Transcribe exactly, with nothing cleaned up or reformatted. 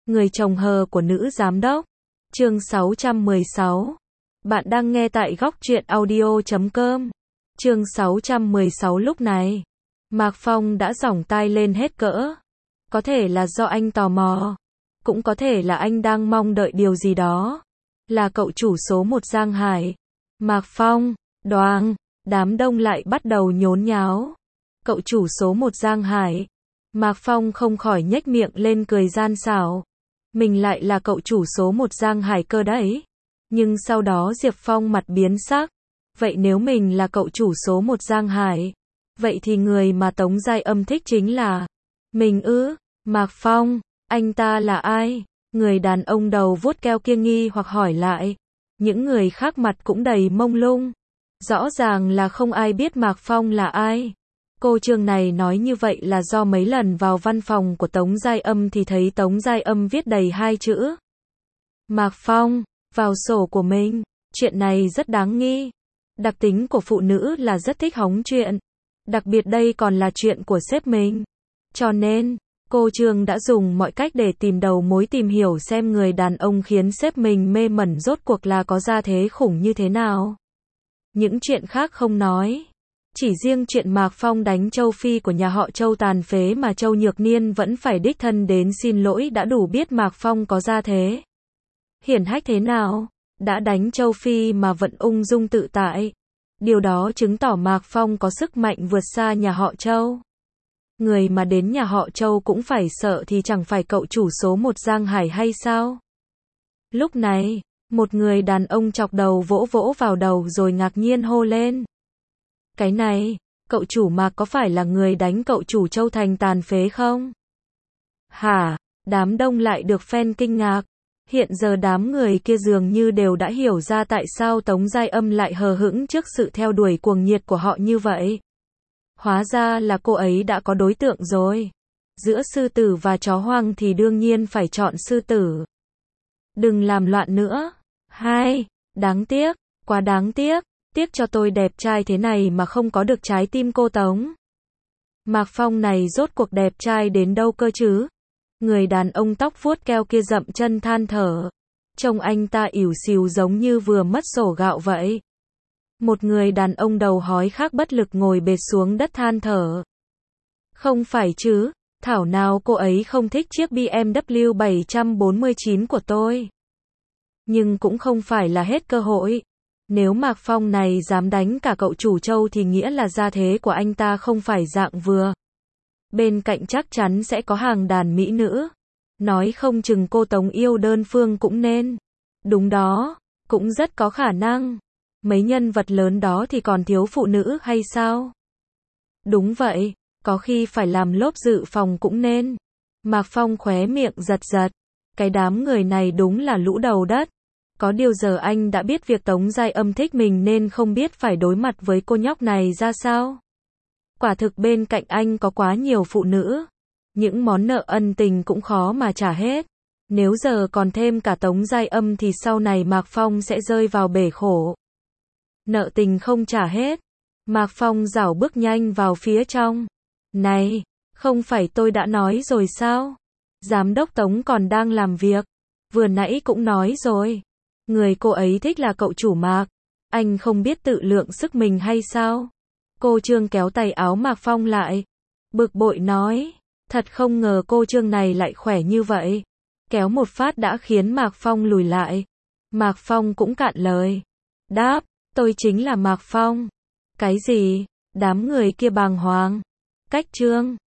Người chồng hờ của nữ giám đốc. Chương sáu trăm mười sáu. Bạn đang nghe tại góc truyện audio chấm com. Chương sáu trăm mười sáu. Lúc này, Mạc Phong đã giỏng tai lên hết cỡ. Có thể là do anh tò mò, cũng có thể là anh đang mong đợi điều gì đó. Là cậu chủ số một Giang Hải. Mạc Phong, đoàng, đám đông lại bắt đầu nhốn nháo. Cậu chủ số một Giang Hải. Mạc Phong không khỏi nhếch miệng lên cười gian xảo. Mình lại là cậu chủ số một Giang Hải cơ đấy. Nhưng sau đó Diệp Phong mặt biến sắc. Vậy nếu mình là cậu chủ số một Giang Hải, vậy thì người mà Tống Giai Âm thích chính là mình ư? Mạc Phong, anh ta là ai? Người đàn ông đầu vuốt keo kia nghi hoặc hỏi lại. Những người khác mặt cũng đầy mông lung. Rõ ràng là không ai biết Mạc Phong là ai. Cô Trương này nói như vậy là do mấy lần vào văn phòng của Tống Giai Âm thì thấy Tống Giai Âm viết đầy hai chữ Mạc Phong vào sổ của mình. Chuyện này rất đáng nghi. Đặc tính của phụ nữ là rất thích hóng chuyện. Đặc biệt đây còn là chuyện của sếp mình. Cho nên, cô Trương đã dùng mọi cách để tìm đầu mối, tìm hiểu xem người đàn ông khiến sếp mình mê mẩn rốt cuộc là có gia thế khủng như thế nào. Những chuyện khác không nói. Chỉ riêng chuyện Mạc Phong đánh Châu Phi của nhà họ Châu tàn phế mà Châu Nhược Niên vẫn phải đích thân đến xin lỗi đã đủ biết Mạc Phong có gia thế hiển hách thế nào. Đã đánh Châu Phi mà vẫn ung dung tự tại. Điều đó chứng tỏ Mạc Phong có sức mạnh vượt xa nhà họ Châu. Người mà đến nhà họ Châu cũng phải sợ thì chẳng phải cậu chủ số một Giang Hải hay sao? Lúc này, một người đàn ông chọc đầu vỗ vỗ vào đầu rồi ngạc nhiên hô lên. Cái này, cậu chủ Mạc có phải là người đánh cậu chủ Châu thành tàn phế không? Hả? Đám đông lại được phen kinh ngạc. Hiện giờ đám người kia dường như đều đã hiểu ra tại sao Tống Giai Âm lại hờ hững trước sự theo đuổi cuồng nhiệt của họ như vậy. Hóa ra là cô ấy đã có đối tượng rồi. Giữa sư tử và chó hoang thì đương nhiên phải chọn sư tử. Đừng làm loạn nữa. Hai, đáng tiếc, quá đáng tiếc. Tiếc cho tôi đẹp trai thế này mà không có được trái tim cô Tống. Mạc Phong này rốt cuộc đẹp trai đến đâu cơ chứ? Người đàn ông tóc vuốt keo kia dậm chân than thở. Trông anh ta ỉu xìu giống như vừa mất sổ gạo vậy. Một người đàn ông đầu hói khác bất lực ngồi bệt xuống đất than thở. Không phải chứ, thảo nào cô ấy không thích chiếc bê em vê bảy bốn chín của tôi. Nhưng cũng không phải là hết cơ hội. Nếu Mạc Phong này dám đánh cả cậu chủ Châu thì nghĩa là gia thế của anh ta không phải dạng vừa. Bên cạnh chắc chắn sẽ có hàng đàn mỹ nữ. Nói không chừng cô Tống yêu đơn phương cũng nên. Đúng đó, cũng rất có khả năng. Mấy nhân vật lớn đó thì còn thiếu phụ nữ hay sao? Đúng vậy, có khi phải làm lốp dự phòng cũng nên. Mạc Phong khóe miệng giật giật. Cái đám người này đúng là lũ đầu đất. Có điều giờ anh đã biết việc Tống Giai Âm thích mình nên không biết phải đối mặt với cô nhóc này ra sao. Quả thực bên cạnh anh có quá nhiều phụ nữ. Những món nợ ân tình cũng khó mà trả hết. Nếu giờ còn thêm cả Tống Giai Âm thì sau này Mạc Phong sẽ rơi vào bể khổ. Nợ tình không trả hết. Mạc Phong rảo bước nhanh vào phía trong. Này, không phải tôi đã nói rồi sao? Giám đốc Tống còn đang làm việc. Vừa nãy cũng nói rồi. Người cô ấy thích là cậu chủ Mạc. Anh không biết tự lượng sức mình hay sao? Cô Trương kéo tay áo Mạc Phong lại. Bực bội nói. Thật không ngờ cô Trương này lại khỏe như vậy. Kéo một phát đã khiến Mạc Phong lùi lại. Mạc Phong cũng cạn lời. Đáp, tôi chính là Mạc Phong. Cái gì? Đám người kia bàng hoàng. Cách Trương.